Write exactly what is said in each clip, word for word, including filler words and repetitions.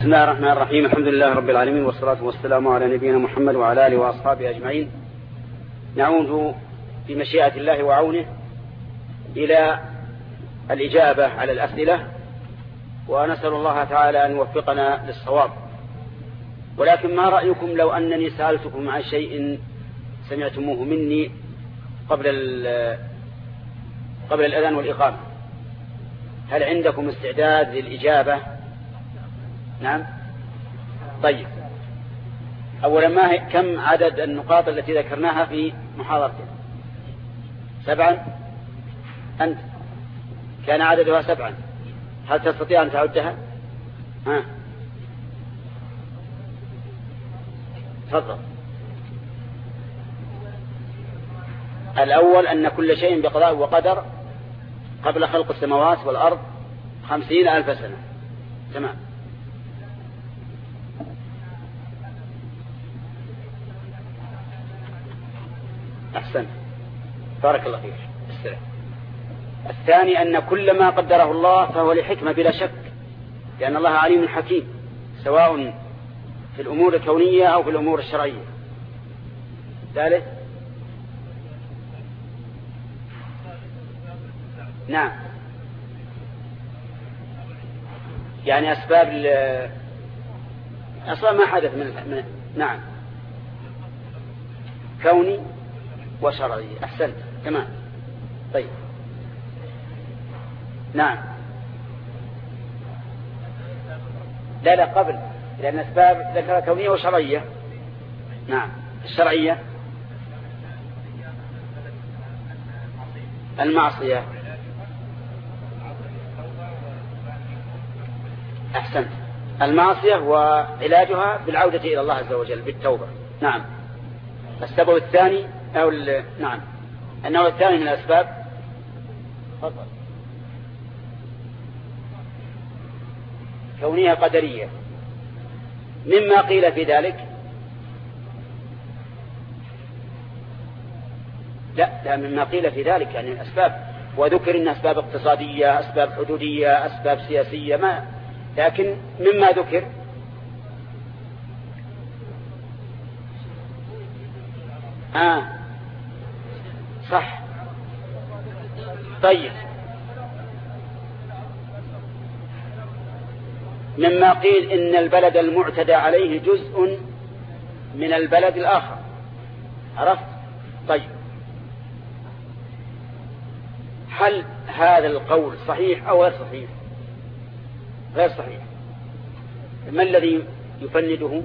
بسم الله الرحمن الرحيم. الحمد لله رب العالمين، والصلاة والسلام على نبينا محمد وعلى آله وأصحابه أجمعين. نعود بمشيئة الله وعونه إلى الإجابة على الأسئلة، ونسأل الله تعالى أن يوفقنا للصواب. ولكن ما رأيكم لو أنني سألتكم عن شيء سمعتموه مني قبل قبل الأذان والإقامة؟ هل عندكم استعداد للإجابة؟ نعم. طيب، أولا ما هي كم عدد النقاط التي ذكرناها في محاضرتنا؟ سبعا. أنت كان عددها سبعا، هل تستطيع أن تعدها؟ ها، تفضل. الأول أن كل شيء بقضاء وقدر قبل خلق السماوات والأرض خمسين ألف سنة. تمام. أحسن، بارك الله فيك. السلام. الثاني أن كل ما قدره الله فهو لحكمة بلا شك، لأن الله عليم حكيم، سواء في الأمور الكونية أو في الأمور الشرعية. ثالث، نعم، يعني أسباب أسباب ما حدث من, من نعم، كوني وشرعي. أحسنت، تمام. طيب، نعم. لا لا قبل، لأن أسباب ذكر كونية وشرعية. نعم. الشرعية المعصية. أحسنت، المعصية وعلاجها بالعودة إلى الله عز وجل بالتوبة. نعم. السبب الثاني أو نعم النوع الثاني من الأسباب، تفضل، كونية قدرية. مما قيل في ذلك، لا لا مما قيل في ذلك يعني الأسباب، وذكر إن أسباب اقتصادية، أسباب حدودية، أسباب سياسية، ما لكن مما ذكر آه صح. طيب، مما قيل إن البلد المعتدى عليه جزء من البلد الآخر، عرفت؟ طيب، هل هذا القول صحيح أو غير صحيح؟ غير صحيح. ما الذي يفنده؟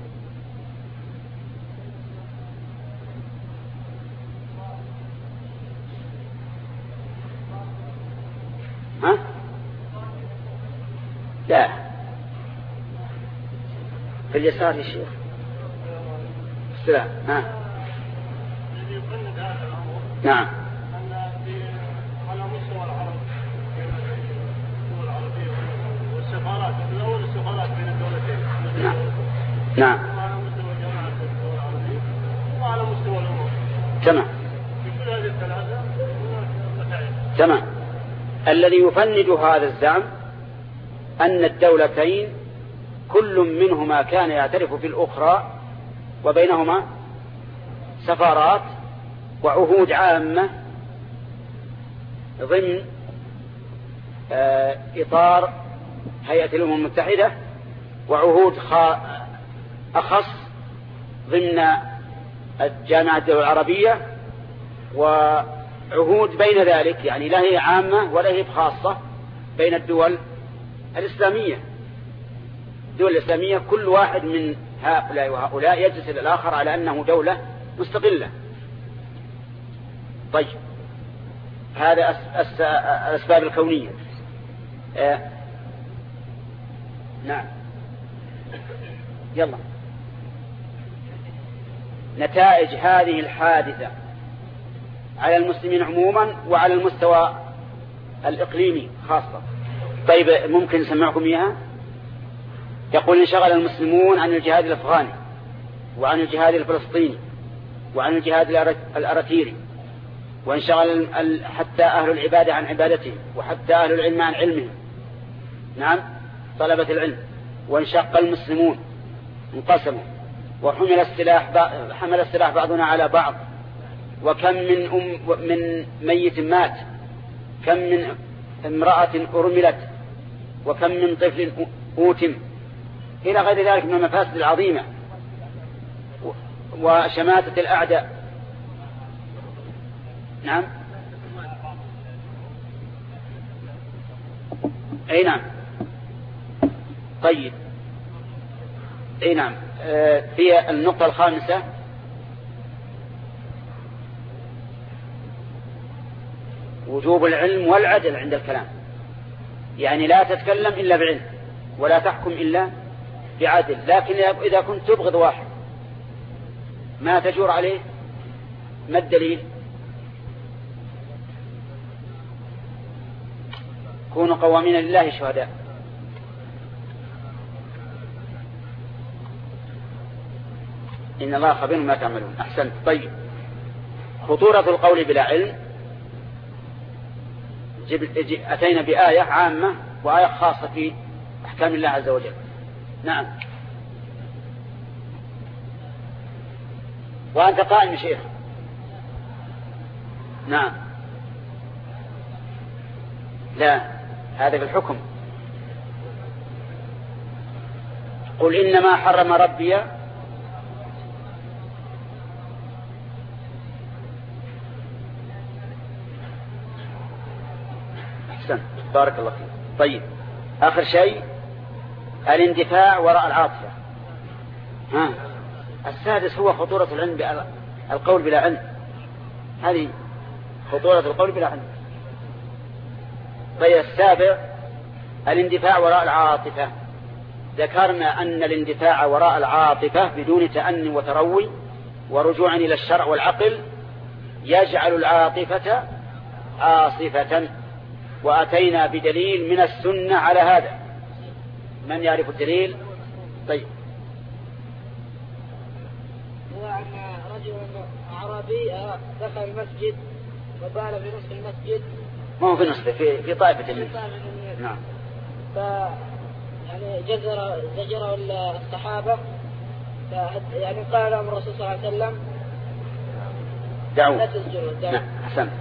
ها؟ لا، في اليسار يا شيخ. السلام. ها؟ نعم. نعم. نعم. وعلى مستوى الأمور. تمام. تمام. الذي يفند هذا الزعم أن الدولتين كل منهما كان يعترف بالأخرى، وبينهما سفارات وعهود عامة ضمن إطار هيئة الأمم المتحدة، وعهود أخص ضمن الجامعة الدول العربية، وعهود بين ذلك، يعني لا هي عامة ولا هي خاصة، بين الدول الإسلامية. الدول الإسلامية كل واحد من هؤلاء وهؤلاء يجلس الآخر على أنه دولة مستقلة. طيب، هذا الأسباب الكونية. آه. نعم. يلا، نتائج هذه الحادثة على المسلمين عموما وعلى المستوى الإقليمي خاصة. طيب، ممكن نسمعكم إياها؟ يقول: انشغل المسلمون عن الجهاد الأفغاني، وعن الجهاد الفلسطيني، وعن الجهاد الأراتيري، وانشغل حتى أهل العبادة عن عبادتهم، وحتى أهل العلم عن علمهم. نعم، طلبة العلم. وانشق المسلمون انقسموا، وحمل السلاح حمل السلاح بعضنا على بعض، وكم من أم من ميت مات، كم من امرأة أرملت، وكم من طفل أوتم، إلى غير ذلك من المفاسد العظيمة وشماتة الأعداء. نعم أي نعم. طيب أي نعم. في النقطة الخامسة وجوب العلم والعدل عند الكلام، يعني لا تتكلم إلا بعلم ولا تحكم إلا بعدل. لكن إذا كنت تبغض واحد ما تجور عليه، ما الدليل؟ كونوا قوامين لله شهداء. إن الله خبير ما تعملون. أحسنت. طيب خطورة القول بلا علم، أتينا بآية عامة وآية خاصة في أحكام الله عز وجل. نعم. وأنت قائم شيخ. نعم. لا، هذا في الحكم. قل إنما حرم ربي أحسن بارك الله فيك. طيب آخر شيء الاندفاع وراء العاطفة. ها السادس هو خطورة العلم، القول بلا علم. هذه خطورة القول بلا علم. طيب السابع الاندفاع وراء العاطفة. ذكرنا أن الاندفاع وراء العاطفة بدون تأني وتروي ورجوع إلى الشرع والعقل يجعل العاطفة عاصفة، وأتينا بدليل من السنة على هذا. من يعرف الدليل؟ طيب. هو أن رجل أعرابي دخل المسجد وبال في نصف المسجد. ما هو في نصف، في في طائفة منه. نعم. ف يعني جزر زجره الصحابة، يعني قال لهم الرسول صلى الله عليه وسلم دعوا لا تزجروا. نعم حسن.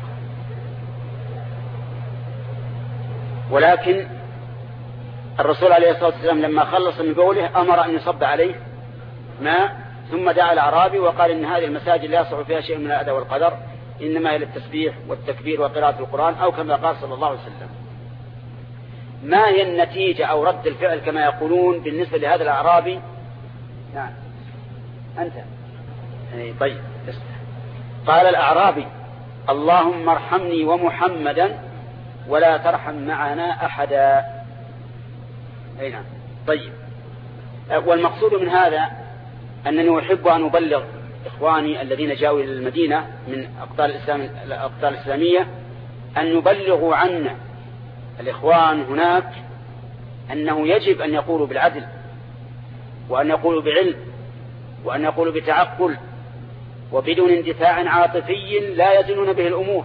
ولكن الرسول عليه الصلاة والسلام لما خلص من بوله أمر أن يصب عليه ماء، ثم دعا الأعرابي وقال إن هذه المساجد لا يصح فيها شيء من الأذى والقدر، إنما هي للتسبيح والتكبير وقراءة القرآن، أو كما قال صلى الله عليه وسلم. ما هي النتيجة أو رد الفعل كما يقولون بالنسبة لهذا الأعرابي؟ نعم أنت. طيب قال الأعرابي اللهم ارحمني ومحمدا ولا ترحم معنا أحدا. أي نعم. طيب والمقصود من هذا أنني أحب أن أبلغ إخواني الذين جاءوا إلى المدينة من أقطار الإسلام الأقطار الإسلامية أن يبلغوا عنا الإخوان هناك أنه يجب أن يقولوا بالعدل، وأن يقولوا بعلم، وأن يقولوا بتعقل، وبدون اندفاع عاطفي لا يزنون به الأمور،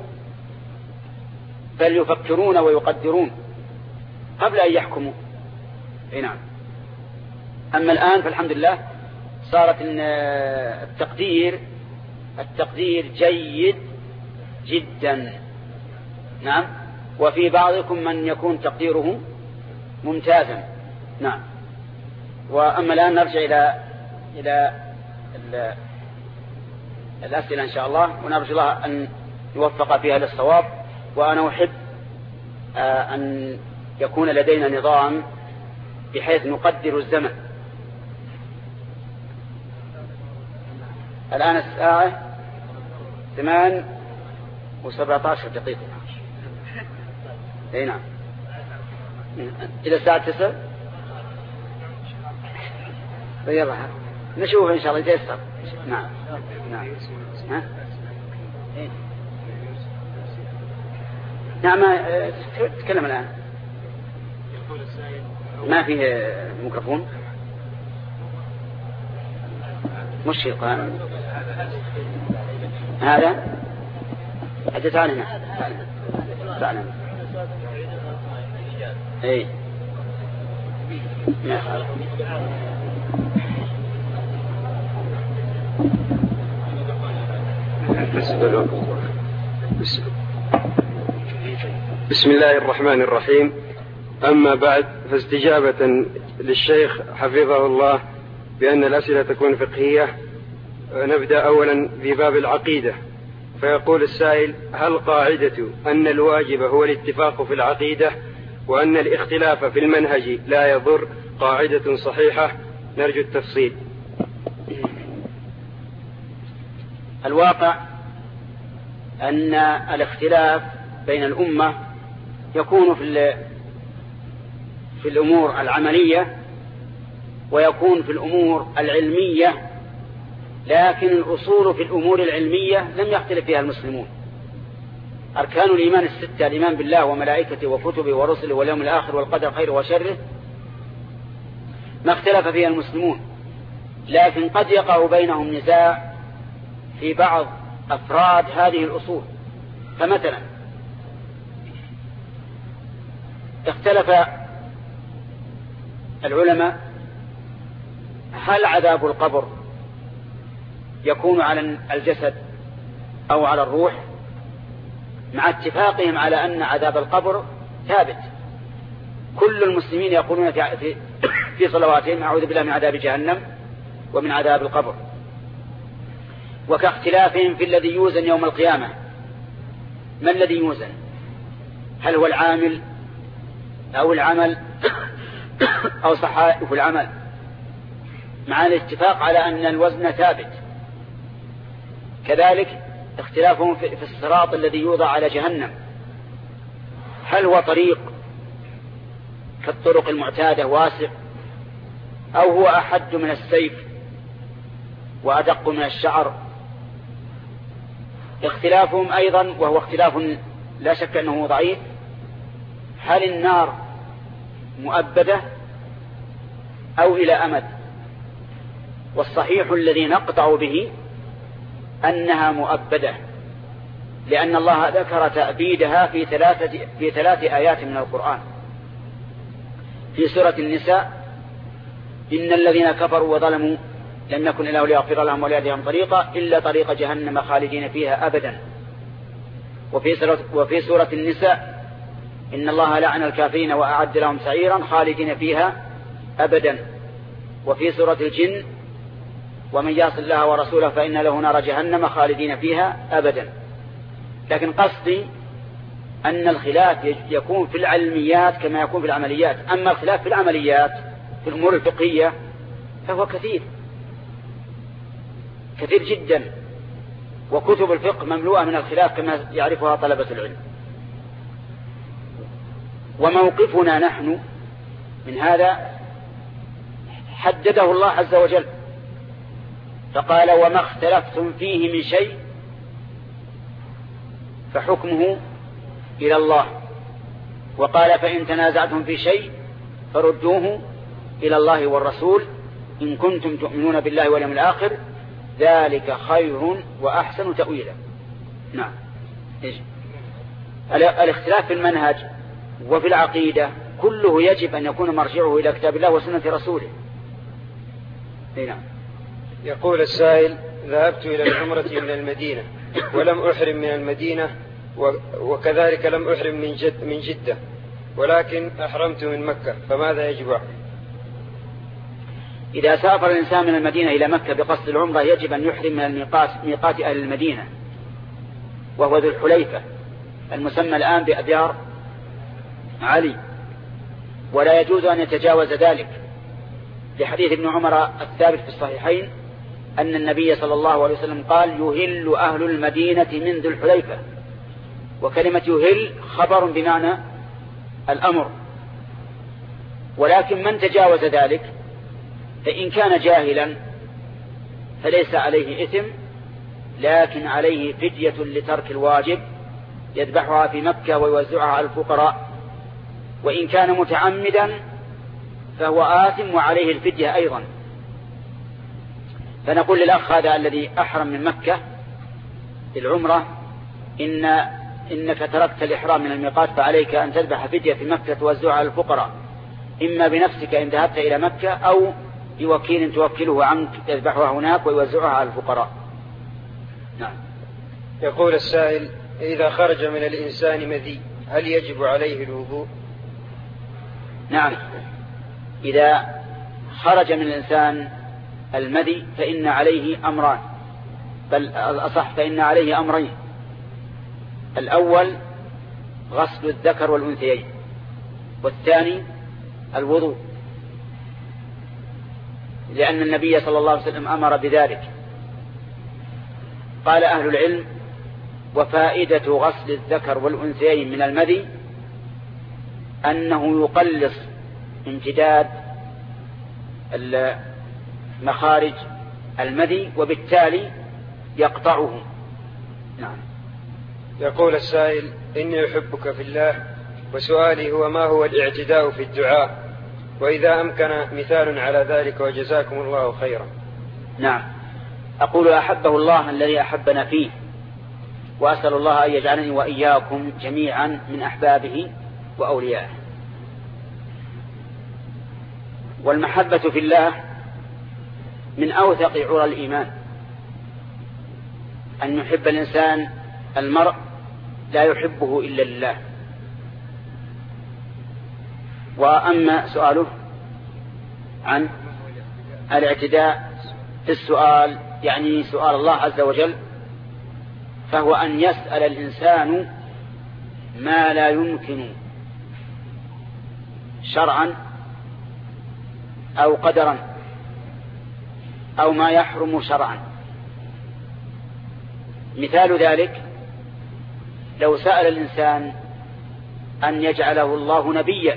بل يفكرون ويقدرون قبل أن يحكموا. اي نعم. أما الآن فالحمد لله صارت التقدير التقدير جيد جدا. نعم. وفي بعضكم من يكون تقديره ممتازا. نعم. وأما الآن نرجع إلى إلى الأسئلة إن شاء الله، ونرجو الله أن يوفق فيها للصواب. وأنا أحب أن يكون لدينا نظام بحيث نقدر الزمن. الآن الساعة ثمان وسبعة عشر دقيقة. اي نعم. إلى الساعة تسع. يلا نشوف إن شاء الله يتيسر. نعم نعم. ها؟ إيه؟ نعم. تكلم الآن. ما فيه ميكروفون. مش القائم هذا. حتى تعال هنا. تعال. اي بسم الله الرحمن الرحيم. أما بعد، فاستجابة للشيخ حفظه الله بأن الأسئلة تكون فقهية، نبدأ أولا في باب العقيدة. فيقول السائل: هل قاعدة أن الواجب هو الاتفاق في العقيدة وأن الاختلاف في المنهج لا يضر قاعدة صحيحة؟ نرجو التفصيل. الواقع أن الاختلاف بين الأمة يكون في في الأمور العملية ويكون في الأمور العلمية، لكن الأصول في الأمور العلمية لم يختلف فيها المسلمون. أركان الإيمان الستة: الإيمان بالله وملائكته وكتبه ورسله واليوم الآخر والقدر خيره وشره، ما اختلف فيها المسلمون، لكن قد يقع بينهم نزاع في بعض أفراد هذه الأصول. فمثلا اختلف العلماء: هل عذاب القبر يكون على الجسد أو على الروح؟ مع اتفاقهم على أن عذاب القبر ثابت. كل المسلمين يقولون في في صلواتهم: أعوذ بالله من عذاب جهنم ومن عذاب القبر. وكاختلافهم في الذي يوزن يوم القيامة. ما الذي يوزن؟ هل هو العامل أو العمل أو صحائف العمل؟ مع الاتفاق على أن الوزن ثابت. كذلك اختلافهم في الصراط الذي يوضع على جهنم، هل هو طريق كالطرق المعتادة واسع، أو هو أحد من السيف وأدق من الشعر؟ اختلافهم أيضا، وهو اختلاف لا شك أنه ضعيف: هل النار مؤبدة أو إلى أمد؟ والصحيح الذي نقطع به أنها مؤبدة، لأن الله ذكر تأبيدها في ثلاثة في ثلاث آيات من القرآن. في سورة النساء: إن الذين كفروا وظلموا لم يكن إله ليغفر لهم ولا يهديهم طريقا إلا طريق جهنم خالدين فيها أبدا. وفي سورة, وفي سورة النساء: إن الله لعن الكافرين وأعد لهم سعيرا خالدين فيها أبدا. وفي سورة الجن: ومن يعص الله ورسوله فإن له نار جهنم خالدين فيها أبدا. لكن قصدي أن الخلاف يكون في العلميات كما يكون في العمليات. أما الخلاف في العمليات في الأمور الفقهية فهو كثير كثير جدا، وكتب الفقه مملوءة من الخلاف كما يعرفها طلبة العلم. وموقفنا نحن من هذا حدده الله عز وجل، فقال: وما اختلفتم فيه من شيء فحكمه إلى الله. وقال: فإن تنازعتم في شيء فردوه إلى الله والرسول إن كنتم تؤمنون بالله واليوم الآخر ذلك خير وأحسن تأويلا. نعم. الاختلاف في المنهج وفي العقيدة كله يجب أن يكون مرجعه إلى كتاب الله وسنة رسوله. نعم. يقول السائل: ذهبت إلى العمرة من المدينة ولم أحرم من المدينة، وكذلك لم أحرم من جد من جدة، ولكن أحرمت من مكة، فماذا يجب أعمل؟ إذا سافر الإنسان من المدينة إلى مكة بقصد العمرة يجب أن يحرم من الميقات ميقات أهل المدينة، وهو ذو الحليفة المسمى الآن بأبيار علي، ولا يجوز أن يتجاوز ذلك، لحديث ابن عمر الثابت في الصحيحين أن النبي صلى الله عليه وسلم قال: يهل أهل المدينة من ذو الحليفة. وكلمة يهل خبر بمعنى الأمر، ولكن من تجاوز ذلك فإن كان جاهلا فليس عليه إثم، لكن عليه فدية لترك الواجب يذبحها في مكة ويوزعها على الفقراء. وإن كان متعمدا فهو آثم وعليه الفدية أيضا. فنقول للأخ هذا الذي أحرم من مكة العمرة: إن إنك تركت الإحرام من الميقات، فعليك أن تذبح فدية في مكة توزعها على الفقراء. إما بنفسك إن ذهبت إلى مكة أو بوكيل توكله عنك يذبحها هناك ويوزعها على الفقراء. نعم. يقول السائل: إذا خرج من الإنسان مذي هل يجب عليه الوضوء؟ نعم، إذا خرج من الإنسان المذي فإن عليه أمران، بل الأصح فإن عليه أمرين. الأول غسل الذكر والأنثيين، والثاني الوضوء، لأن النبي صلى الله عليه وسلم أمر بذلك. قال أهل العلم: وفائدة غسل الذكر والأنثيين من المذي أنه يقلص امتداد مخارج المذي وبالتالي يقطعه. نعم. يقول السائل: إني أحبك في الله، وسؤالي هو: ما هو الاعتداء في الدعاء؟ وإذا أمكن مثال على ذلك وجزاكم الله خيرا. نعم، أقول: أحبه الله الذي أحبنا فيه، وأسأل الله أن يجعلني وإياكم جميعا من أحبابه وأوليائه. والمحبة في الله من أوثق عرى الإيمان، أن يحب الإنسان المرء لا يحبه إلا لله. وأما سؤاله عن الاعتداء في السؤال، يعني سؤال الله عز وجل، فهو أن يسأل الإنسان ما لا يمكن شرعا أو قدرا أو ما يحرم شرعا. مثال ذلك: لو سأل الإنسان أن يجعله الله نبيا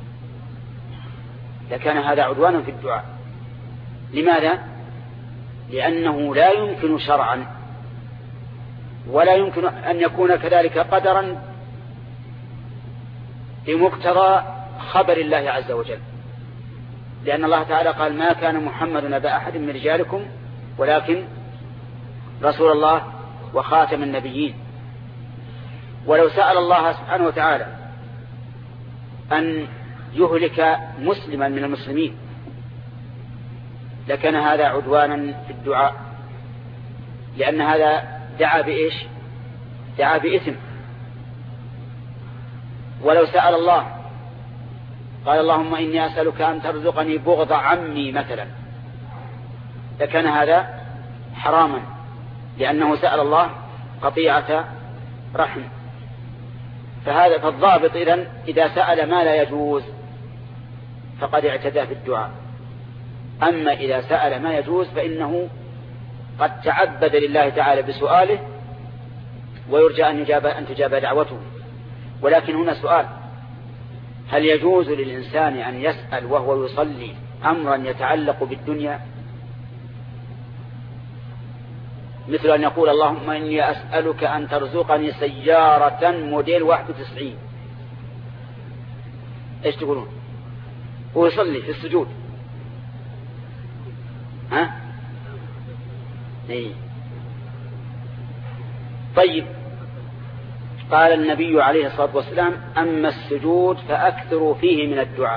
لكان هذا عدوانا في الدعاء. لماذا؟ لأنه لا يمكن شرعا ولا يمكن أن يكون كذلك قدرا بمقتضى خبر الله عز وجل، لأن الله تعالى قال: ما كان محمد أبا أحد من رجالكم ولكن رسول الله وخاتم النبيين. ولو سأل الله سبحانه وتعالى أن يهلك مسلما من المسلمين لكان هذا عدوانا في الدعاء، لأن هذا دعا بإيش؟ دعا بإثم. ولو سأل الله قال: اللهم إني أسألك أن ترزقني بغض عمي مثلا لكان هذا حراما، لأنه سأل الله قطيعة رحم. فهذا فالضابط إذن إذا سأل ما لا يجوز فقد اعتدى في الدعاء. أما إذا سأل ما يجوز فإنه قد تعبد لله تعالى بسؤاله ويرجى أن يجاب أن تجاب دعوته. ولكن هنا سؤال: هل يجوز للإنسان أن يسأل وهو يصلي أمرا يتعلق بالدنيا، مثل أن يقول: اللهم إني أسألك أن ترزقني سيارة موديل واحد وتسعين؟ إيش تقولون؟ هو يصلي في السجود، ها؟ إيه. طيب، قال النبي عليه الصلاة والسلام: أما السجود فأكثروا فيه من الدعاء.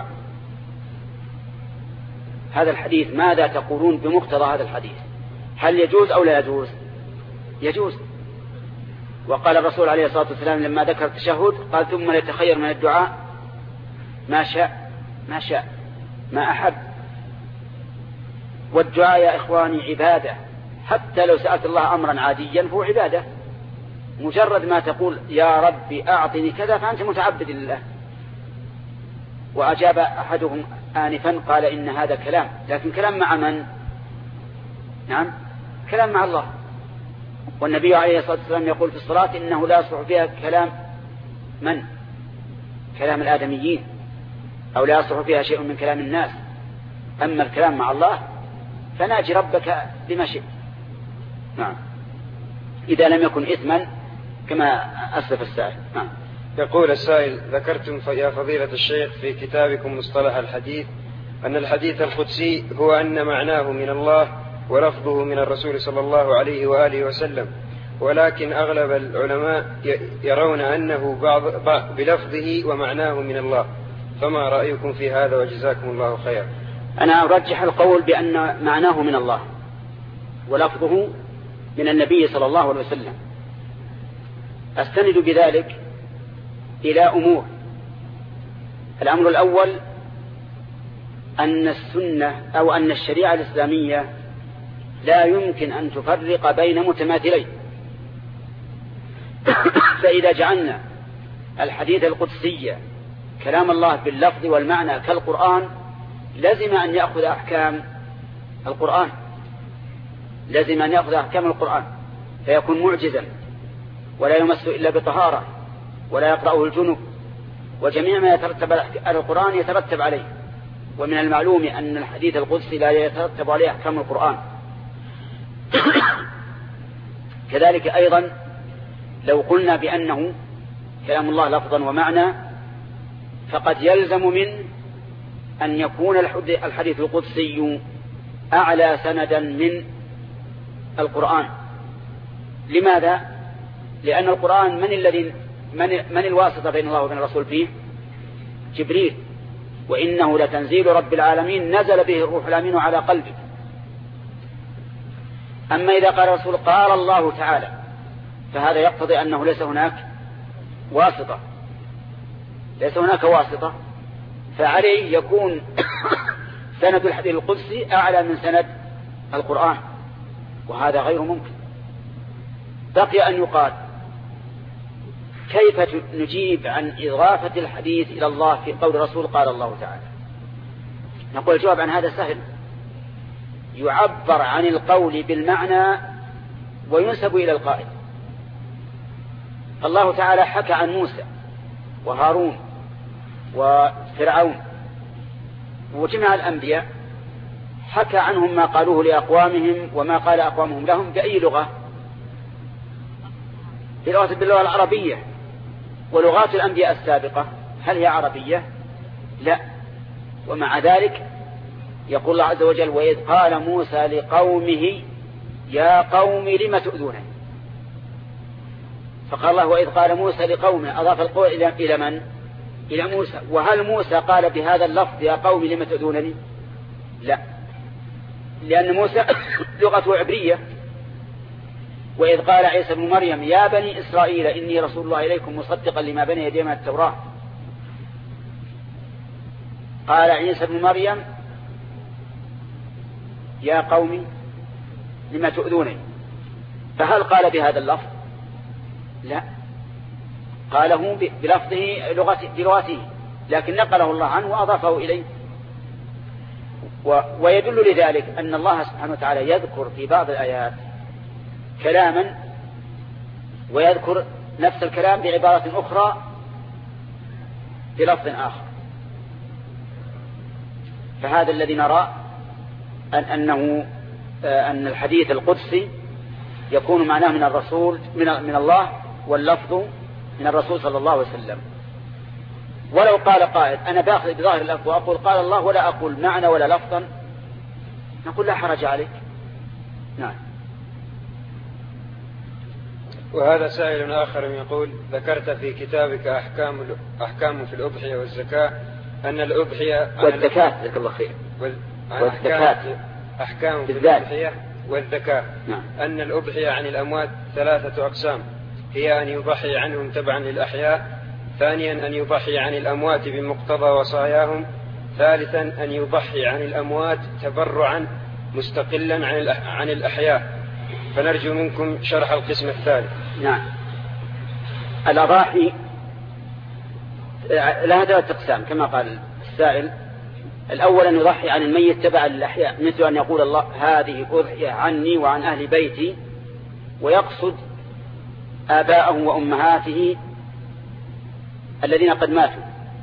هذا الحديث ماذا تقولون بمقتضى هذا الحديث؟ هل يجوز أو لا يجوز؟ يجوز. وقال الرسول عليه الصلاة والسلام لما ذكر التشهد قال: ثم يتخير من الدعاء ما شاء ما شاء ما أحب. والدعاء يا إخواني عبادة، حتى لو سألت الله أمرا عاديا فهو عبادة. مجرد ما تقول يا ربي أعطني كذا فأنت متعبد لله. وأجاب أحدهم آنفا قال: إن هذا كلام، لكن كلام مع من؟ نعم، كلام مع الله. والنبي عليه الصلاة والسلام يقول في الصلاة: إنه لا يصلح فيها كلام من؟ كلام الآدميين، أو لا يصلح فيها شيء من كلام الناس. أما الكلام مع الله فناجي ربك بما شئت. نعم، إذا لم يكن إثما كما أسلف السائل. نعم. يقول السائل: ذكرتم يا فضيلة الشيخ في كتابكم مصطلح الحديث أن الحديث القدسي هو أن معناه من الله ولفظه من الرسول صلى الله عليه وآله وسلم، ولكن أغلب العلماء يرون أنه بعض بلفظه ومعناه من الله، فما رأيكم في هذا وجزاكم الله خيرا؟ أنا أرجح القول بأن معناه من الله ولفظه من النبي صلى الله عليه وسلم. أستند بذلك إلى أمور. الأمر الأول أن السنة أو أن الشريعة الإسلامية لا يمكن أن تفرق بين متماثلين. فإذا جعلنا الحديث القدسي كلام الله باللفظ والمعنى كالقرآن لازم أن يأخذ أحكام القرآن لازم أن يأخذ أحكام القرآن فيكون معجزا ولا يمس إلا بطهارة ولا يقرأه الجنب وجميع ما يترتب على القرآن يترتب عليه. ومن المعلوم أن الحديث القدسي لا يترتب عليه أحكام القرآن. كذلك أيضا لو قلنا بأنه كلام الله لفظا ومعنى فقد يلزم من أن يكون الحديث القدسي أعلى سندا من القرآن. لماذا؟ لأن القرآن من الذي من, من الواسطة بين الله وبين الرسول فيه؟ جبريل، وإنه لتنزيل رب العالمين نزل به الروح الأمين على قلبك. أما إذا قال الرسول قال الله تعالى فهذا يقتضي أنه ليس هناك واسطة ليس هناك واسطة فعليه يكون سند الحديث القدسي أعلى من سند القرآن، وهذا غير ممكن. بقي أن يقال كيف نجيب عن إضافة الحديث إلى الله في قول الرسول قال الله تعالى؟ نقول الجواب عن هذا سهل. يعبر عن القول بالمعنى وينسب إلى القائل. الله تعالى حكى عن موسى وهارون وفرعون وجميع الأنبياء، حكى عنهم ما قالوه لأقوامهم وما قال أقوامهم لهم بأي لغة؟ بلغة باللغة العربية. ولغات الأنبياء السابقة هل هي عربية؟ لا. ومع ذلك يقول الله عز وجل وإذ قال موسى لقومه يا قوم لم تؤذونني. فقال الله وإذ قال موسى لقومه أضاف القول إلى من؟ إلى موسى. وهل موسى قال بهذا اللفظ يا قوم لم تؤذونني؟ لا، لأن موسى لغته عبرية. وإذ قال عيسى بن مريم يا بني إسرائيل إني رسول الله إليكم مصدقا لما بين يدي من التوراة. قال عيسى بن مريم يا قوم لما تؤذونني. فهل قال بهذا اللفظ؟ لا، قاله بلفظه بلغته، لكن نقله الله عنه وأضافه إليه. ويدل لذلك أن الله سبحانه وتعالى يذكر في بعض الآيات كلاما ويذكر نفس الكلام بعبارة أخرى بلفظ آخر. فهذا الذي نرى أن أنه أن الحديث القدسي يكون معناه من الرسول من من الله واللفظ من الرسول صلى الله عليه وسلم. ولو قال قائل أنا باخذ بظاهر اللفظ وأقول قال الله ولا أقول معنى ولا لفظا، نقول لا حرج عليك. نعم. وهذا سائل آخر يقول ذكرت في كتابك أحكام أحكام في الأضحية والزكاة أن الأضحية والزكاة جزاك الله خير والزكاة أحكام في الأضحية والزكاة نعم. أن الأضحية عن الأموات ثلاثة أقسام، هي أن يضحي عنهم تبعا للأحياء، ثانيا أن يضحي عن الأموات بمقتضى وصاياهم، ثالثا أن يضحي عن الأموات تبرعا مستقلا عن الأحياء. فنرجو منكم شرح القسم الثالث. نعم. الأضاحي لها ثلاثة أقسام كما قال السائل. الأول أن يضحي عن الميت تبعا للأحياء، مثل أن يقول الله هذه أضحية عني وعن أهل بيتي، ويقصد آباءه وأمهاته الذين قد ماتوا،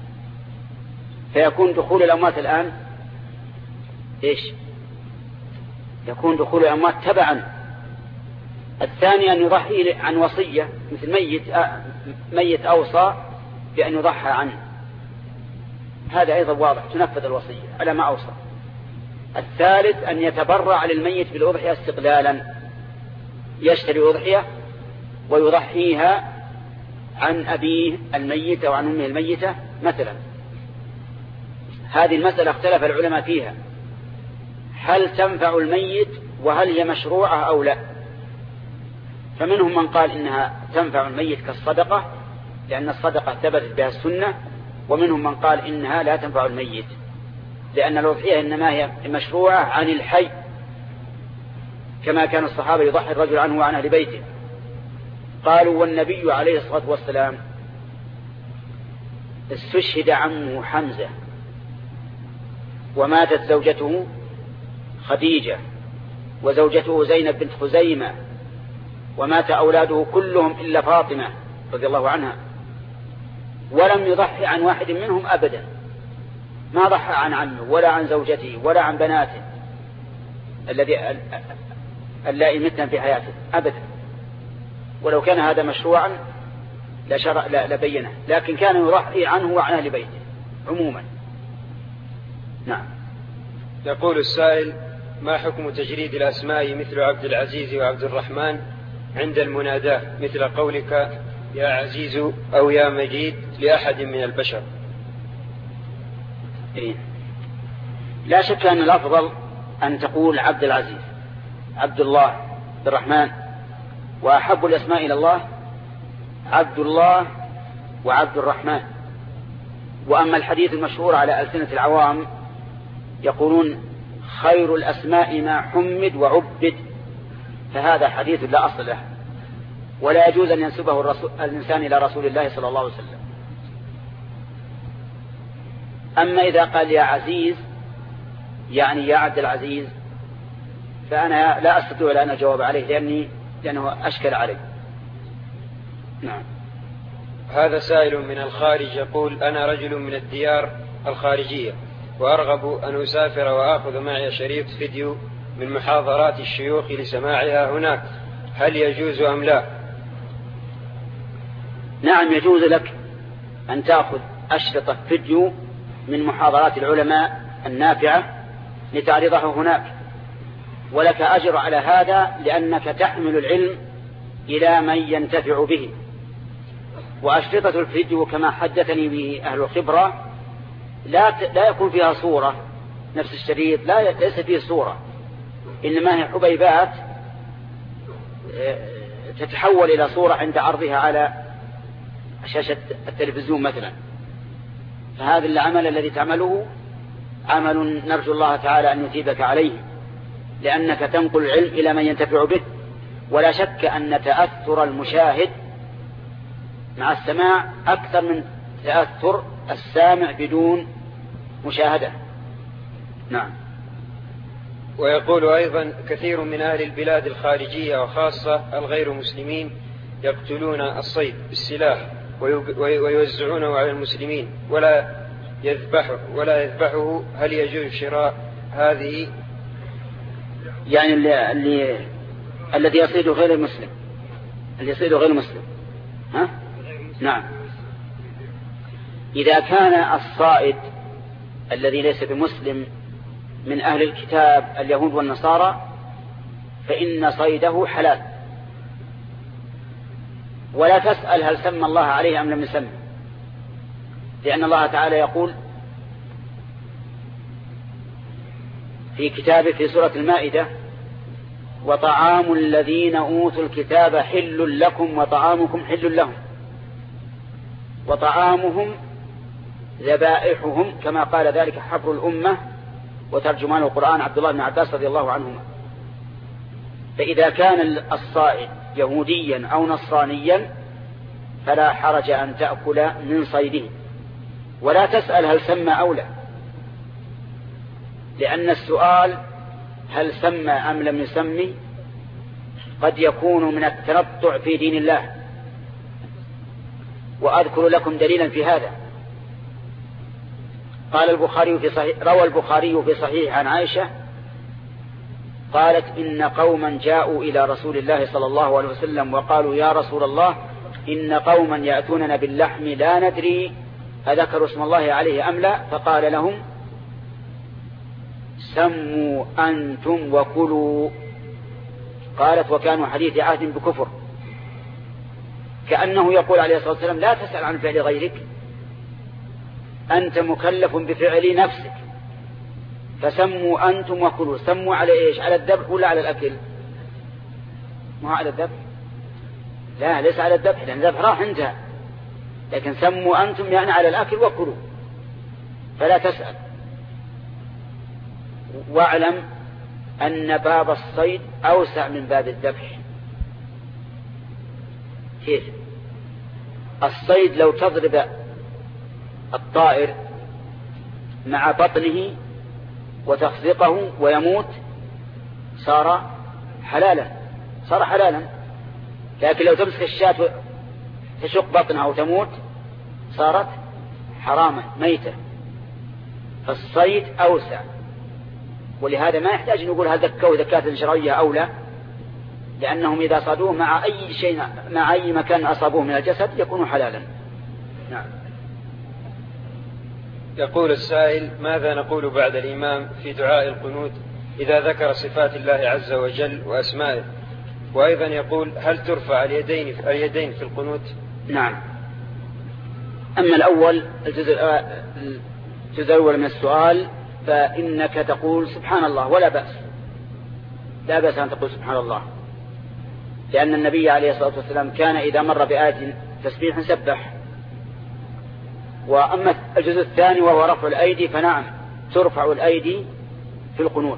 فيكون دخول الأموات الآن إيش؟ يكون دخول الأموات تبعا. الثاني أن يضحي عن وصية، مثل ميت ميت أوصى بأن يضحى عنه، هذا أيضا واضح تنفذ الوصية على ما أوصى. الثالث أن يتبرع للميت بالأضحية استقلالا، يشتري أضحية ويضحيها عن أبيه الميت أو عن أمه الميتة مثلا. هذه المسألة اختلف العلماء فيها، هل تنفع الميت وهل هي مشروعة أو لا؟ فمنهم من قال إنها تنفع الميت كالصدقة لأن الصدقة ثبتت بها السنة، ومنهم من قال إنها لا تنفع الميت لأن الأضحية إنما هي مشروعة عن الحي، كما كان الصحابة يضحي الرجل عنه وعن أهل بيته. قالوا والنبي عليه الصلاة والسلام استشهد عمه حمزة وماتت زوجته خديجة وزوجته زينب بنت خزيمة، ومات أولاده كلهم إلا فاطمة رضي الله عنها، ولم يضحي عن واحد منهم أبدا، ما ضحى عن عمه ولا عن زوجته ولا عن بناته الذي اللائي متن في حياته أبدا. ولو كان هذا مشروعا لشرع لبينه، لكن كان يضحي عنه وعن أهل بيته عموما. نعم. يقول السائل: ما حكم تجريد الأسماء مثل عبد العزيز وعبد الرحمن عند المناداة مثل قولك يا عزيز أو يا مجيد لأحد من البشر؟ إيه؟ لا شك أن الأفضل أن تقول عبد العزيز، عبد الله، عبد الرحمن، وأحب الأسماء إلى الله عبد الله وعبد الرحمن. وأما الحديث المشهور على ألسنة العوام يقولون خير الأسماء ما حمد وعبد، فهذا حديث لا أصل له، ولا يجوز أن ينسبه الرسول الإنسان إلى رسول الله صلى الله عليه وسلم. أما إذا قال يا عزيز يعني يا عبد العزيز فأنا لا أستطيع أن أجاوب عليه لأني لأنه أشكل عليه. نعم. هذا سائل من الخارج يقول: أنا رجل من الديار الخارجية وأرغب أن أسافر وأخذ معي شريط فيديو من محاضرات الشيوخ لسماعها هناك، هل يجوز أم لا؟ نعم يجوز لك أن تأخذ أشرطة فيديو من محاضرات العلماء النافعة لتعرضه هناك، ولك أجر على هذا لأنك تحمل العلم إلى من ينتفع به. وأشرطة الفيديو كما حدثني به أهل الخبرة لا لا يكون فيها صورة نفس الشريط، لا ليس فيه صورة، إنما هي حبيبات تتحول إلى صورة عند عرضها على شاشة التلفزيون مثلا. فهذا العمل الذي تعمله عمل نرجو الله تعالى أن يثيبك عليه، لأنك تنقل العلم إلى من ينتفع به. ولا شك أن تأثر المشاهد مع السماع أكثر من تأثر السامع بدون مشاهدة. نعم. ويقول أيضا: كثير من أهل البلاد الخارجية وخاصة الغير مسلمين يقتلون الصيد بالسلاح ويوزعونه على المسلمين ولا يذبحه ولا يذبحه هل يجوز شراء هذه؟ يعني اللي, اللي الذي يصيد غير المسلم، اللي يصيد غير المسلم ها؟ نعم. إذا كان الصائد الذي ليس بمسلم من أهل الكتاب اليهود والنصارى فإن صيده حلال، ولا تسأل هل سمى الله عليه أم لم يسمى، لأن الله تعالى يقول في كتابه في سورة المائدة: وطعام الذين أوتوا الكتاب حل لكم وطعامكم حل لهم، وطعامهم ذبائحهم، كما قال ذلك حبر الأمة وترجمان القرآن عبد الله بن عباس رضي الله عنهما. فإذا كان الصائد يهوديا أو نصرانيا فلا حرج أن تأكل من صيده، ولا تسأل هل سمى أو لا، لأن السؤال هل سمى أم لم يسمي قد يكون من التنطع في دين الله. وأذكر لكم دليلا في هذا. قال البخاري في صحيح روى البخاري في صحيح عن عائشة قالت: إن قوما جاءوا إلى رسول الله صلى الله عليه وسلم وقالوا: يا رسول الله، إن قوما يأتوننا باللحم لا ندري أذكروا اسم الله عليه أم لا، فقال لهم: سموا أنتم وكلوا. قالت: وكانوا حديث عهد بكفر، كأنه يقول عليه الصلاة والسلام: لا تسأل عن فعل غيرك. أنت مكلف بفعل نفسك، فسموا أنتم وكلوا. سموا على إيش؟ على الذبح ولا على الأكل؟ ما على الذبح، لا ليس على الذبح لأن الذبح راح انتهى، لكن سموا أنتم يعني على الأكل وكلوا، فلا تسأل. واعلم أن باب الصيد أوسع من باب الذبح. كيف؟ الصيد لو تضرب الطائر مع بطنه وتخزقه ويموت صار حلالا، صار حلالا. لكن لو تمسك الشاة تشق بطنها وتموت صارت حراما ميتة. فالصيد أوسع، ولهذا ما يحتاج نقول هل ذكوا ذكاة شرعية أو لا، لأنهم إذا صادوه مع أي شيء مع أي مكان أصابوه من الجسد يكون حلالا. نعم. يقول السائل: ماذا نقول بعد الإمام في دعاء القنوت إذا ذكر صفات الله عز وجل وأسمائه؟ وأيضا يقول: هل ترفع اليدين اليدين في القنوت؟ نعم. أما الأول الجزء الأول من السؤال فإنك تقول سبحان الله ولا بأس، لا بأس أن تقول سبحان الله، لأن النبي عليه الصلاة والسلام كان إذا مر بآية تسبيح سبح. وأما الجزء الثاني وهو رفع الأيدي فنعم ترفع الأيدي في القنوت،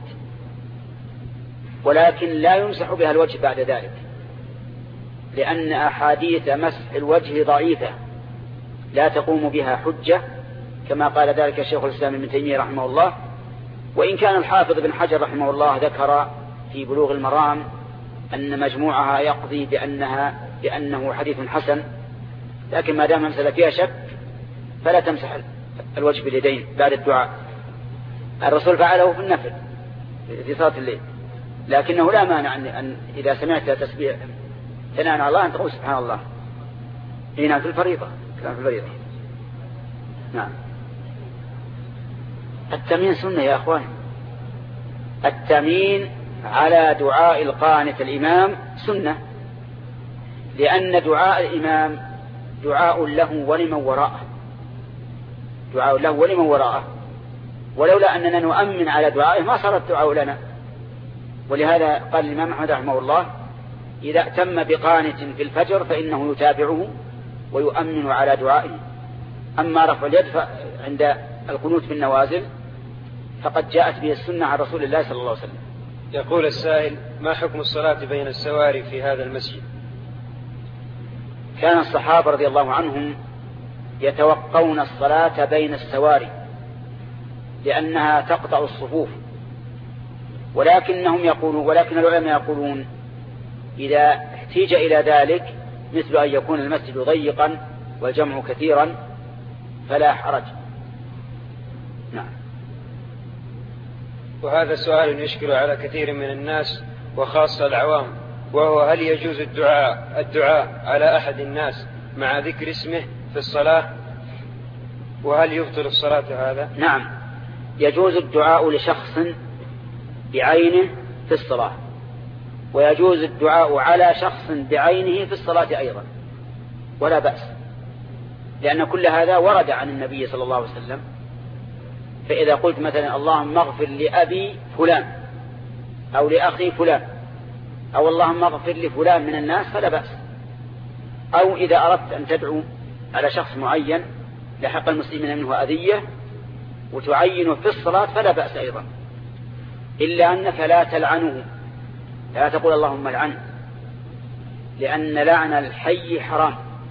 ولكن لا يمسح بها الوجه بعد ذلك، لأن أحاديث مسح الوجه ضعيفة لا تقوم بها حجة، كما قال ذلك الشيخ الإسلام ابن تيمية رحمه الله. وإن كان الحافظ بن حجر رحمه الله ذكر في بلوغ المرام أن مجموعها يقضي بأنها بأنه حديث حسن، لكن ما دام المسألة فيها شك فلا تمسح الوجه باليدين بعد الدعاء. الرسول فعله في النفل في صلاة الليل، لكنه لا مانع أن إذا سمعت تسبيح ثناء على الله أن تقول سبحان الله. هنا في الفريضة، كلام في الفريضة. نعم. التمين سنة يا أخوان، التمين على دعاء القانت الإمام سنة، لأن دعاء الإمام دعاء له ولمن وراءه، دعاء له ولمن وراءه، ولولا أننا نؤمن على دعائه ما صار الدعاء لنا. ولهذا قال الإمام أحمد رحمه الله: إذا اهتم بقانت في الفجر فإنه يتابعه ويؤمن على دعائه. أما رفع اليد عند القنوت في النوازل فقد جاءت به السنة عن رسول الله صلى الله عليه وسلم. يقول السائل: ما حكم الصلاة بين السواري في هذا المسجد؟ كان الصحابة رضي الله عنهم يتوقون الصلاة بين السواري لأنها تقطع الصفوف، ولكنهم يقولون ولكن العلماء يقولون إذا احتيج إلى ذلك مثل أن يكون المسجد ضيقا والجمع كثيرا فلا حرج. نعم. وهذا سؤال يشكل على كثير من الناس وخاصة العوام، وهو: هل يجوز الدعاء الدعاء على أحد الناس مع ذكر اسمه في الصلاة؟ وهل يبطل الصلاة هذا؟ نعم، يجوز الدعاء لشخص بعينه في الصلاة، ويجوز الدعاء على شخص بعينه في الصلاة أيضا، ولا بأس، لأن كل هذا ورد عن النبي صلى الله عليه وسلم. فإذا قلت مثلا اللهم اغفر لأبي فلان أو لأخي فلان أو اللهم اغفر لفلان من الناس فلا بأس. أو إذا أردت أن تدعو على شخص معين لحق المسلمين منه أذية وتعينه في الصلاة فلا بأس أيضا، إلا أنك لا تلعنه، لا تقول اللهم العنه، لأن لعن الحي حرام.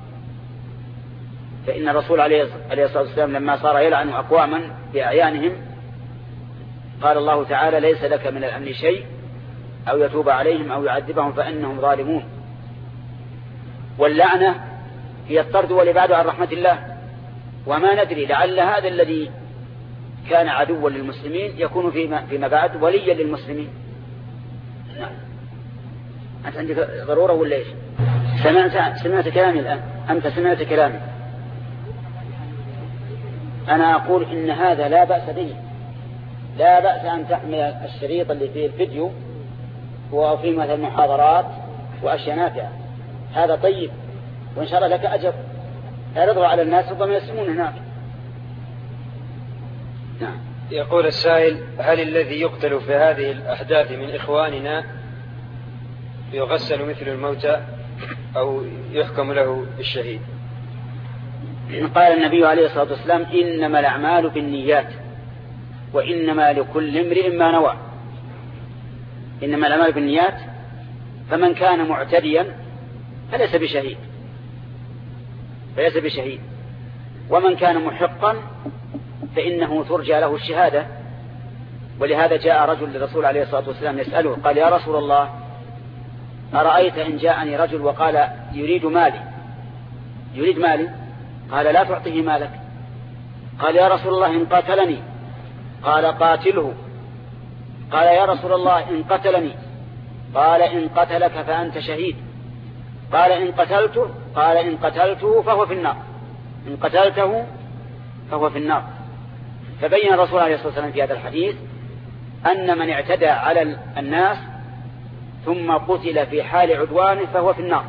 فإن الرسول عليه الصلاة والسلام لما صار يلعن أقواما بأعيانهم قال الله تعالى: ليس لك من الأمر شيء أو يتوب عليهم أو يعذبهم فإنهم ظالمون. واللعنة هي الطرد والإبعاد عن رحمة الله، وما ندري لعل هذا الذي كان عدوا للمسلمين يكون فيما, فيما بعد وليا للمسلمين. نعم. أنت عندك ضرورة ولا إيش؟ سمعت, سمعت كلامي الآن؟ أنت سمعت كلامي؟ أنا أقول إن هذا لا بأس به، لا بأس أن تحمل الشريط اللي فيه الفيديو وفي مثل محاضرات وأشياء نافعة، هذا طيب، وإن شاء الله لك أجر، اعرضه على الناس ربما يسمون هناك. نعم. يقول السائل: هل الذي يقتل في هذه الأحداث من إخواننا يغسل مثل الموتى أو يحكم له بالشهيد؟ قال النبي عليه الصلاة والسلام: إنما الأعمال بالنيات وإنما لكل امرئ ما نوى. إنما الأعمال بالنيات، فمن كان معتديا فليس بشهيد فليس بشهيد ومن كان محقا فإنه ترجى له الشهادة. ولهذا جاء رجل للرسول عليه الصلاة والسلام يسأله، قال: يا رسول الله، أرأيت إن جاءني رجل وقال يريد مالي يريد مالي قال: لا تعطيه مالك. قال: يا رسول الله، إن قاتلني. قال: قاتله. قال: يا رسول الله، إن قتلني. قال: إن قتلك فأنت شهيد. قال: إن قتلته قال: إن قتلته فهو في النار إن قتلته فهو في النار. فبين الرسول عليه الصلاة والسلام في هذا الحديث أن من اعتدى على الناس ثم قتل في حال عدوانه فهو في النار،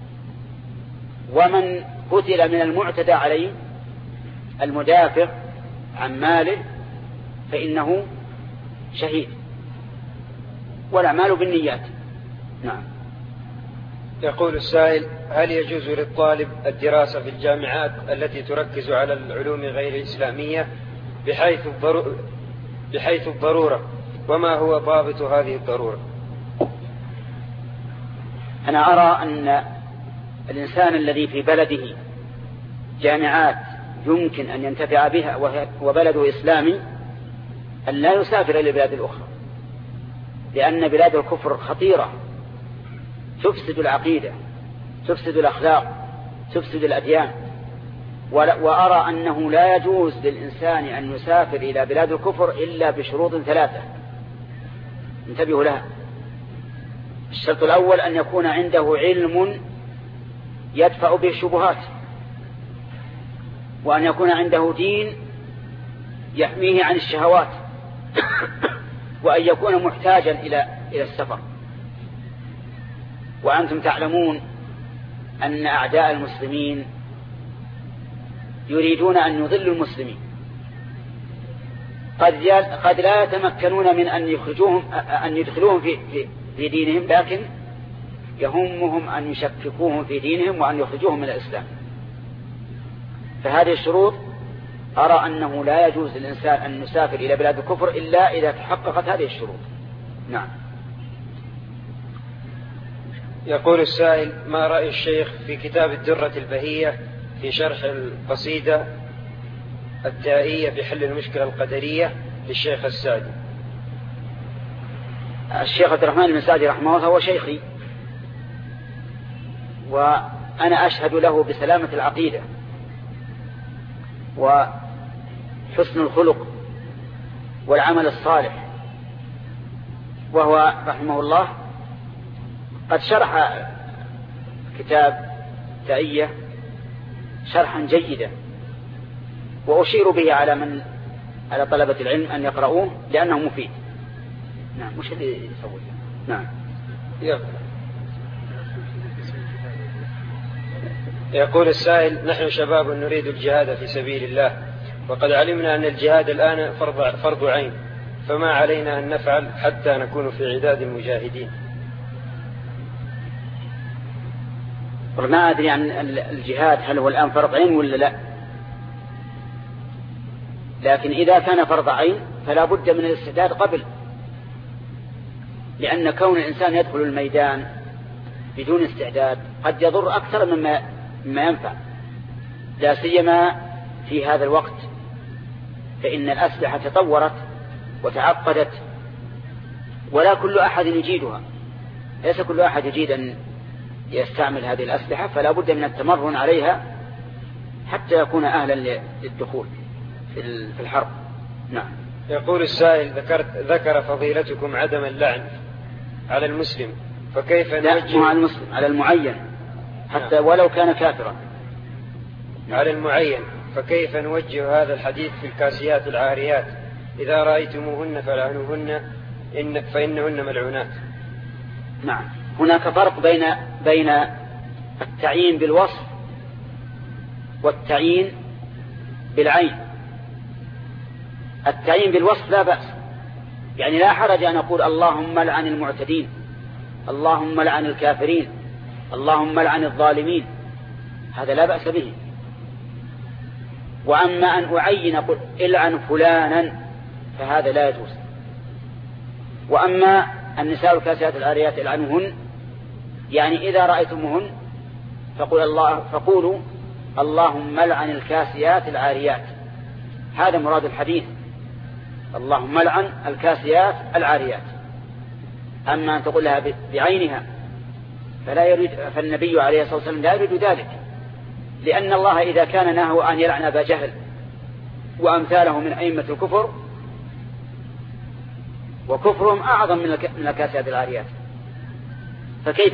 ومن قتل من المعتدى عليه المدافع عن ماله فإنه شهيد. والأعمال بالنيات. نعم. يقول السائل: هل يجوز للطالب الدراسة في الجامعات التي تركز على العلوم غير الإسلامية بحيث الضرورة, بحيث الضرورة وما هو ضابط هذه الضرورة؟ أنا أرى أن الإنسان الذي في بلده جامعات يمكن أن ينتفع بها وبلده إسلامي أن لا يسافر إلى البلاد الأخرى، لأن بلاد الكفر خطيرة، تفسد العقيدة، تفسد الأخلاق، تفسد الأديان. وأرى أنه لا يجوز للإنسان أن يسافر إلى بلاد الكفر إلا بشروط ثلاثة انتبهوا لها. الشرط الأول أن يكون عنده علم يدفع به الشبهات، وأن يكون عنده دين يحميه عن الشهوات، وأن يكون محتاجا إلى إلى السفر. وأنتم تعلمون أن أعداء المسلمين يريدون أن يضلوا المسلمين، قد قد لا يتمكنون من أن يخرجوهم أن يدخلوهم في في في دينهم، لكن يهمهم أن يشككوهم في دينهم وأن يخرجوهم من الإسلام. فهذه الشروط أرى أنه لا يجوز للإنسان أن يسافر إلى بلاد الكفر إلا إذا تحققت هذه الشروط. نعم. يقول السائل: ما رأي الشيخ في كتاب الدرة البهية في شرح القصيدة التائية في حل المشكلة القدرية للشيخ السعدي؟ الشيخ عبد الرحمن بن سعدي رحمه الله هو شيخي، وأنا أشهد له بسلامة العقيدة وحسن الخلق والعمل الصالح، وهو رحمه الله قد شرح كتاب تائية شرحا جيدا، وأشير به على من على طلبة العلم أن يقرؤوه لأنه مفيد. نعم. مش اللي يصور. نعم. يقول السائل: نحن شباب نريد الجهاد في سبيل الله، وقد علمنا أن الجهاد الآن فرض, فرض عين، فما علينا أن نفعل حتى نكون في عداد المجاهدين؟ ما أدري عن الجهاد هل هو الآن فرض عين ولا لا، لكن إذا كان فرض عين فلا بد من الاستعداد قبل، لأن كون الإنسان يدخل الميدان بدون استعداد قد يضر أكثر مما مما ينفع، لا سيما في هذا الوقت، فإن الأسلحة تطورت وتعقدت ولا كل أحد يجيدها، ليس كل أحد يجيد أن يستعمل هذه الأسلحة، فلا بد من التمرن عليها حتى يكون أهلا للدخول في الحرب. نعم. يقول السائل: ذكرت ذكر فضيلتكم عدم اللعن على المسلم، فكيف نوجه؟ لا، على المسلم، على المعين حتى نعم. ولو كان كافرا. على المعين، فكيف نوجه هذا الحديث في الكاسيات العاريات: إذا رأيتموهن فلعنوهن إن فإنهن ملعونات؟ نعم. هناك فرق بين بين التعيين بالوصف والتعيين بالعين. التعيين بالوصف لا بأس، يعني لا حرج أن أقول اللهم لعن المعتدين، اللهم لعن الكافرين، اللهم لعن الظالمين، هذا لا بأس به. وأما أن أعين أقول العن فلانا فهذا لا يجوز. وأما النساء الكاسيات العاريات العنهن، يعني إذا رأيتموهن فقول الله فقولوا اللهم لعن الكاسيات العاريات، هذا مراد الحديث، اللهم لعن الكاسيات العاريات. أما أن تقول لها بعينها فلا يريد، فالنبي عليه الصلاة والسلام لا يريد ذلك، لأن الله إذا كان نهى أن يلعن أبا جهل وأمثاله من أئمة الكفر، وكفرهم أعظم من الكاسيات العاريات، فكيف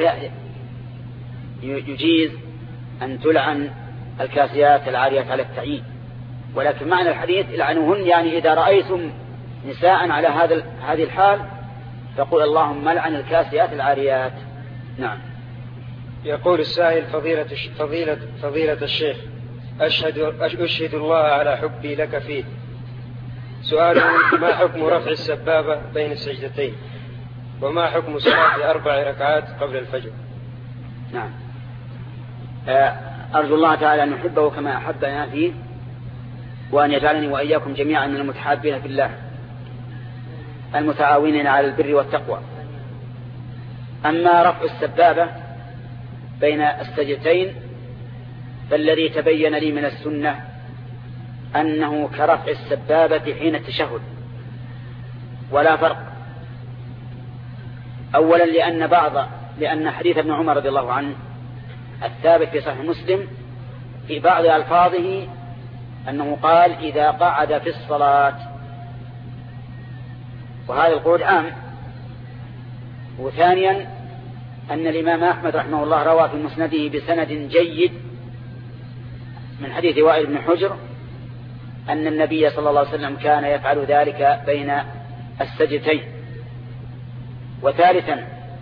يجيز أن تلعن الكاسيات العاريات على التعيين؟ ولكن معنى الحديث العنوهن، يعني إذا رأيتم نساء على هذا هذه الحال فقل اللهم لعن الكاسيات العاريات. نعم. يقول السائل فضيلة فضيلة فضيلة الشيخ، أشهد أشهد الله على حبي لك فيه. سؤال: ما حكم رفع السبابة بين السجدتين؟ وما حكم صلاة أربع ركعات قبل الفجر؟ نعم. أرجو الله تعالى أن نحبه كما أحبنا فيه، وأن يجعلني وإياكم جميعا من المتحابين في الله المتعاونين على البر والتقوى. أما رفع السبابة بين السجدتين فالذي تبين لي من السنة أنه كرفع السبابة حين التشهد، ولا فرق. أولا لأن بعض لأن حديث ابن عمر رضي الله عنه الثابت في صحيح مسلم في بعض ألفاظه أنه قال إذا قعد في الصلاة، وهذا القول عام. وثانيا أن الإمام أحمد رحمه الله روى في مسنده بسند جيد من حديث وائل بن حجر أن النبي صلى الله عليه وسلم كان يفعل ذلك بين السجدتين. وثالثا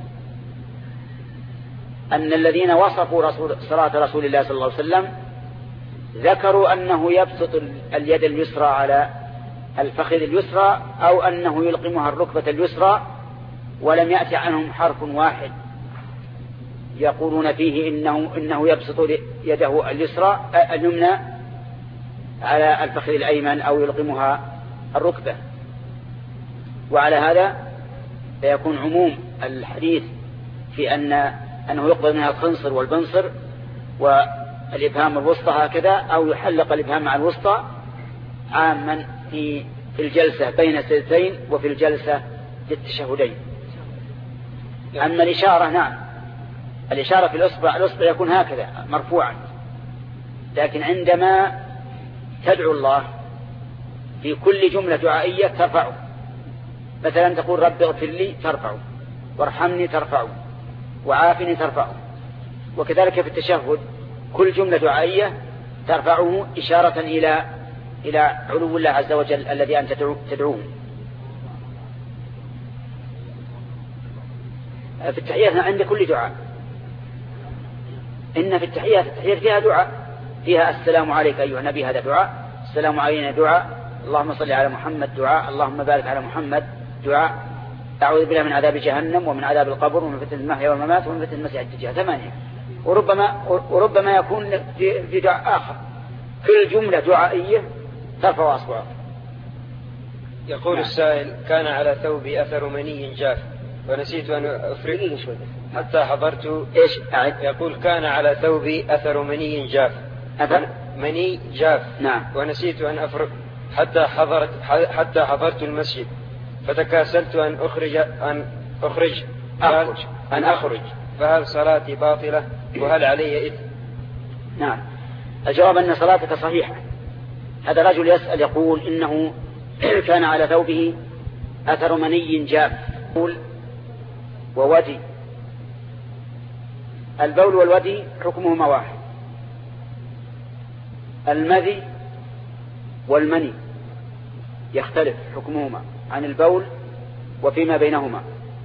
أن الذين وصفوا رسول صلاة رسول الله صلى الله عليه وسلم ذكروا أنه يبسط اليد اليسرى على الفخذ اليسرى أو أنه يلقمها الركبة اليسرى، ولم يأتي عنهم حرف واحد يقولون فيه إنه, إنه يبسط يده اليسرى اليمنى على الفخذ الأيمن أو يلقمها الركبة. وعلى هذا فيكون عموم الحديث في أن أنه يقبل منها الخنصر والبنصر والإبهام الوسطى هكذا، أو يحلق الإبهام مع الوسطى، عاما في في الجلسة بين السجدتين وفي الجلسة للتشهدين. أما الإشارة، نعم، الإشارة في الأصبع الأصبع يكون هكذا مرفوعا، لكن عندما تدعو الله في كل جملة دعائية ترفعه، مثلا تقول رب اغفر لي ترفعه، وارحمني ترفعه، وعافني ترفعه. وكذلك في التشهد كل جملة دعائية ترفعه إشارة إلى إلى علو الله عز وجل الذي أنت تدعوه. في التحيات عند كل دعاء، إن في التحيات التحيات فيها دعاء، فيها السلام عليك أيها النبي هذا دعاء، السلام علينا دعاء، اللهم صل على محمد دعاء، اللهم بارك على محمد دعاء، أعوذ بالله من عذاب جهنم ومن عذاب القبر ومن فتنة المحيا والممات ومن فتنة المسيح الدجال. ثمانية. وربما وربما يكون في دعاء آخر كل جملة دعائية ترفع أصبعه. يقول السائل: كان على ثوبي أثر مني جاف ونسيت أن أفرغه حتى حضرت. إيش؟ يقول: كان على ثوبي أثر مني جاف أثر مني جاف نعم ونسيت أن أفرغ حتى حضرت حتى حضرت المسجد، فتكاسلت أن أخرج أن أخرج أخرج أن أخرج فهل صلاتي باطلة وهل علي إثم؟ نعم، الجواب أن صلاتك صحيحة. هذا رجل يسأل يقول إنه كان على ثوبه أثر مني جاف وودي. البول والودي حكمهما واحد، المذي والمني يختلف حكمهما عن البول وفيما بينهما.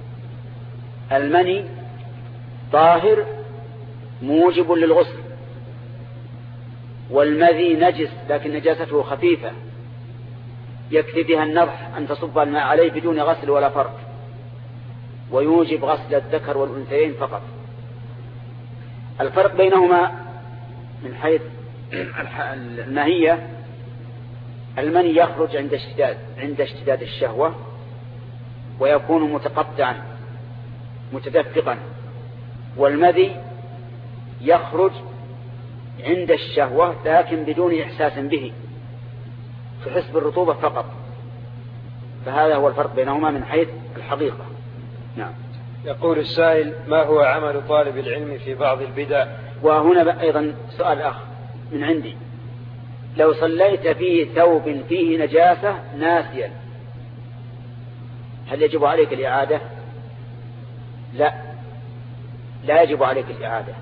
المني طاهر موجب للغسل، والمذي نجس لكن نجاسته خفيفة يكفي بها النضح أن تصب الماء عليه بدون غسل ولا فرق، ويوجب غسل الذكر والأنثيين فقط. الفرق بينهما من حيث الماهية: المني يخرج عند اشتداد عند اشتداد الشهوة ويكون متقطعا متدفقا، والمذي يخرج عند الشهوة لكن بدون إحساس به، تحس بالرطوبة فقط. فهذا هو الفرق بينهما من حيث الحقيقة. نعم. يقول السائل: ما هو عمل طالب العلم في بعض البدع؟ وهنا أيضا سؤال آخر من عندي: لو صليت في ثوب فيه نجاسة ناسيا هل يجب عليك الإعادة؟ لا، لا يجب عليك الإعادة،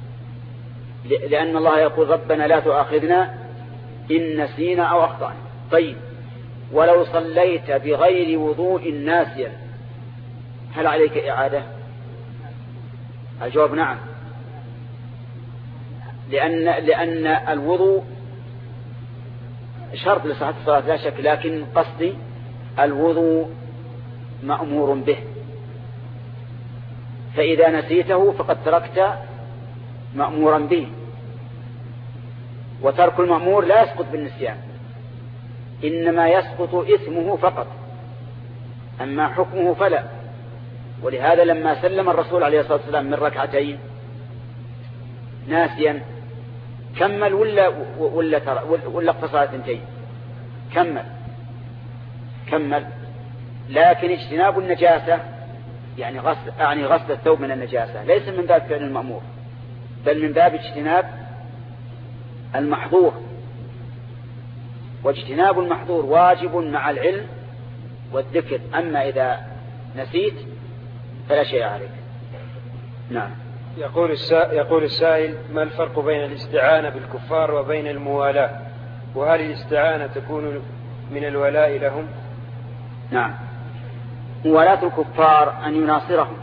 لأن الله يقول: ربنا لا تؤاخذنا إن نسينا أو أخطأنا. طيب، ولو صليت بغير وضوء ناسيا هل عليك إعادة؟ الجواب نعم، لأن لأن الوضوء شرط لصحة الصلاة لا شك، لكن قصدي الوضوء مأمور به، فإذا نسيته فقد تركت مأمورا به، وترك المأمور لا يسقط بالنسيان، إنما يسقط إثمه فقط، أما حكمه فلا. ولهذا لما سلم الرسول عليه الصلاة والسلام من ركعتين ناسيا كمل ولا ولا ترى ولا اقتصر ثنتين؟ كمل كمل لكن اجتناب النجاسة يعني غسل يعني غسل الثوب من النجاسة ليس من باب فعل المأمور، بل من باب اجتناب المحظور، واجتناب المحظور واجب مع العلم والذكر، أما إذا نسيت فلا شيء عليك. نعم. يقول السائل, يقول السائل: ما الفرق بين الاستعانة بالكفار وبين الموالاة؟ وهل الاستعانة تكون من الولاء لهم؟ نعم. موالاة الكفار أن يناصرهم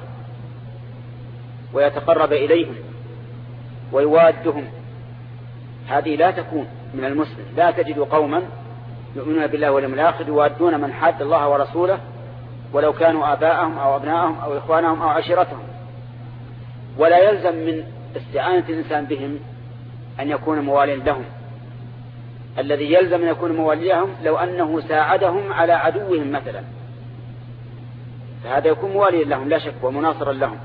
ويتقرب إليهم ويوادهم، هذه لا تكون من المسلم. لا تجد قوما يؤمنون بالله واليوم الآخر يوادون من حاد الله ورسوله ولو كانوا آباءهم أو أبناءهم أو إخوانهم أو عشيرتهم. ولا يلزم من استعانة الإنسان بهم أن يكون مواليا لهم، الذي يلزم أن يكون مواليهم لو أنه ساعدهم على عدوهم مثلا، فهذا يكون مواليا لهم لا شك ومناصرا لهم.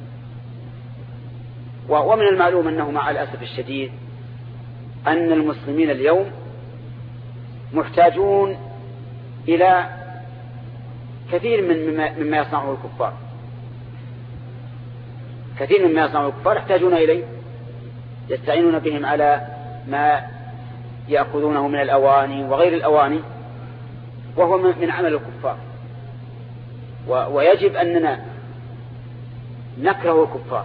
ومن المعلوم أنه مع الأسف الشديد أن المسلمين اليوم محتاجون إلى كثير من مما يصنعه الكفار، كثير مما يصنعه الكفار يحتاجون إليه، يستعينون بهم على ما يأخذونه من الأواني وغير الأواني، وهو من عمل الكفار. ويجب أننا نكره الكفار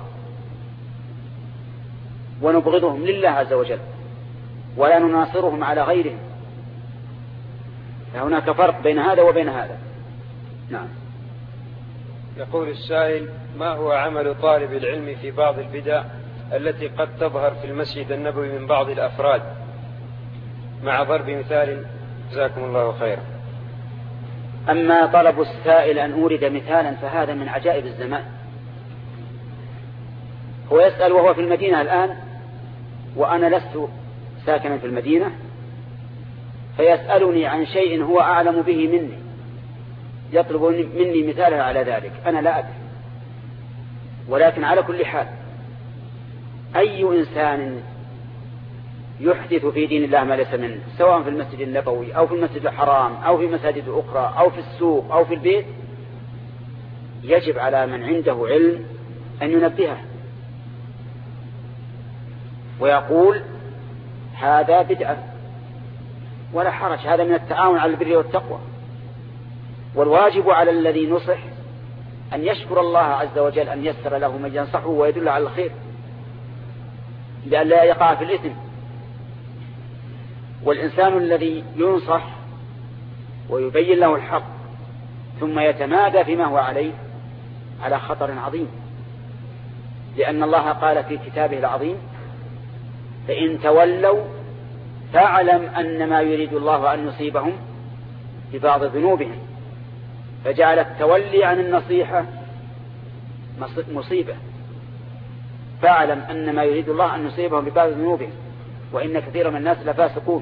ونبغضهم لله عز وجل ولا نناصرهم على غيرهم، فهناك فرق بين هذا وبين هذا. نعم. يقول السائل: ما هو عمل طالب العلم في بعض البدع التي قد تظهر في المسجد النبوي من بعض الأفراد، مع ضرب مثال؟ جزاكم الله خيرا. أما طلب السائل أن أورد مثالا فهذا من عجائب الزمان. هو يسأل وهو في المدينة الآن وأنا لست ساكنا في المدينة، فيسألني عن شيء هو أعلم به مني، يطلب مني مثالها على ذلك، أنا لا أدري. ولكن على كل حال أي إنسان يحدث في دين الله ما ليس منه، سواء في المسجد النبوي أو في المسجد الحرام أو في مساجد أخرى أو في السوق أو في البيت، يجب على من عنده علم أن ينبهه ويقول هذا بدعة ولا حرج، هذا من التعاون على البر والتقوى. والواجب على الذي نصح أن يشكر الله عز وجل أن يسر له من ينصحه ويدل على الخير لأن لا يقع في الإثم. والإنسان الذي ينصح ويبين له الحق ثم يتمادى فيما هو عليه على خطر عظيم، لأن الله قال في كتابه العظيم: فإن تولوا فاعلم أن ما يريد الله أن يصيبهم ببعض ذنوبهم، فجعل التولي عن النصيحة مصيبة. فاعلم أن ما يريد الله أن يصيبهم ببعض ذنوبهم، وإن كثير من الناس لفاسقون.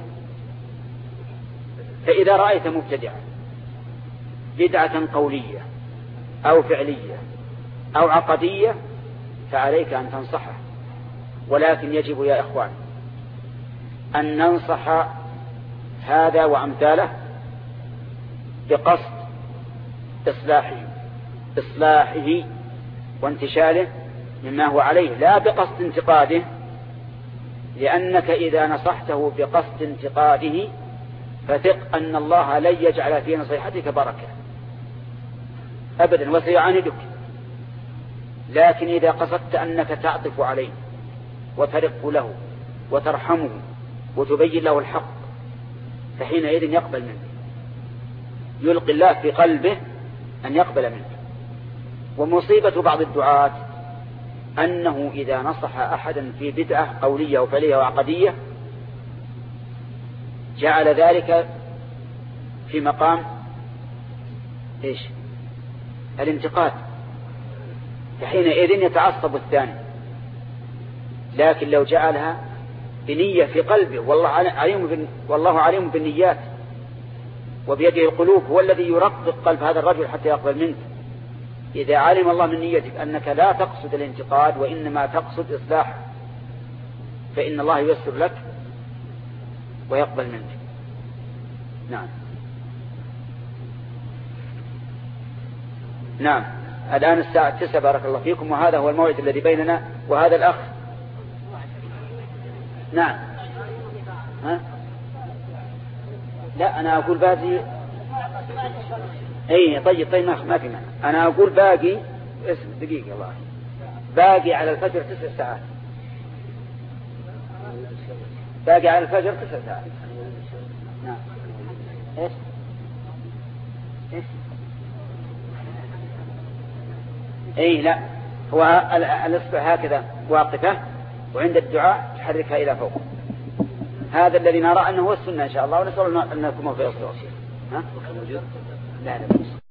فإذا رأيت مبتدعا بدعة قولية أو فعلية أو عقدية فعليك أن تنصحه، ولكن يجب يا إخوان أن ننصح هذا وأمثاله بقصد إصلاحه إصلاحه وانتشاله مما هو عليه، لا بقصد انتقاده، لأنك إذا نصحته بقصد انتقاده فثق أن الله لن يجعل في نصيحتك بركة أبدا وسيعاندك. لكن إذا قصدت أنك تعطف عليه وترق له وترحمه وتبين له الحق فحينئذ يقبل منك، يلقي الله في قلبه أن يقبل منك. ومصيبة بعض الدعاة أنه إذا نصح أحدا في بدعة قولية وفعلية وعقدية جعل ذلك في مقام إيش؟ الانتقاد، فحينئذ يتعصب الثاني. لكن لو جعلها بنية في قلبه، والله عليم والله عليم بالنيات وبيده القلوب، هو الذي يرقق قلب هذا الرجل حتى يقبل منك. إذا علم الله من نيتك أنك لا تقصد الانتقاد وإنما تقصد إصلاح فإن الله ييسر لك ويقبل منك. نعم نعم الآن الساعة تسعة بارك الله فيكم، وهذا هو الموعد الذي بيننا. وهذا الأخ نعم ها؟ لا أنا أقول باقي. أي طيب طيب ما في معنى. أنا أقول باقي اسم دقيقة الله باقي على الفجر تسع ساعات باقي على الفجر تسع ساعات. نعم إيش إيش أي لا هو الإصبع هكذا واقفة وعند الدعاء تحركها إلى فوق. هذا الذي نرى أنه هو السنة إن شاء الله، ونسأل أن نكون في أصل. ها؟ لا لا